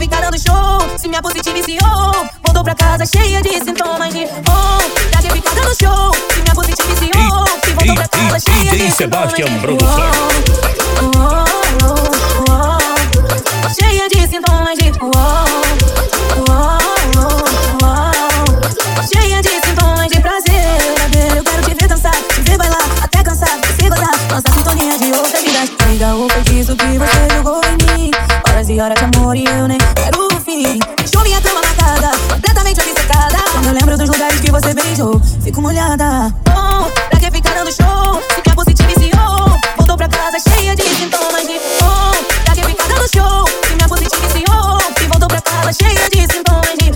ficar dando show? Se minha positiva viciou, voltou pra casa cheia de sintomas de pra que ficar dando show? Se minha positiva viciou, se voltou pra casa cheia de sintomas de cheia de sintomas de cheia de sintomas de prazer. Eu quero te ver dançar, te ver bailar, até cansar, se gozar, nossa sintonia de outra vida. Liga o feitiço que você jogou em mim, horas e horas de amor e eu nem quero o fim. Deixou minha cama marcada, completamente obcecada. Quando eu lembro dos lugares que você beijou, fico molhada. Pra que ficar dando show? Se minha positiva viciou, voltou pra casa cheia de sintomas de pra que ficar dando show? Se minha positiva viciou, e voltou pra casa cheia de sintomas de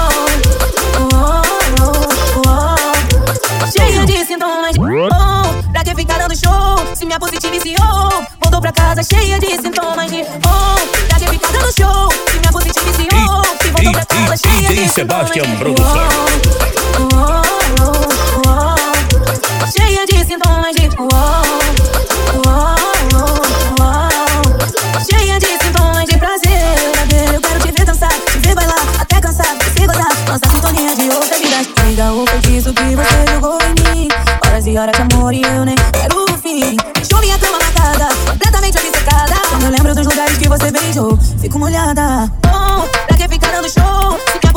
cheia de sintomas de pra que ficar dando show? Se minha positiva viciou, voltou pra casa cheia de sintomas de pra que ficar dando show? Se minha positiva viciou, e voltou pra casa cheia de sintomas de cheia de sintomas de cheia de sintomas de prazer. Eu quero te ver dançar, te ver bailar, até cansar, se gozar, nossa sintonia de outra vida. Liga o feitiço que você jogou em mim, horas e horas de amor e eu nem quero o fim. Deixou minha cama marcada, completamente obcecada. Quando eu lembro dos lugares que você beijou, fico molhada. Pra que ficar dando show?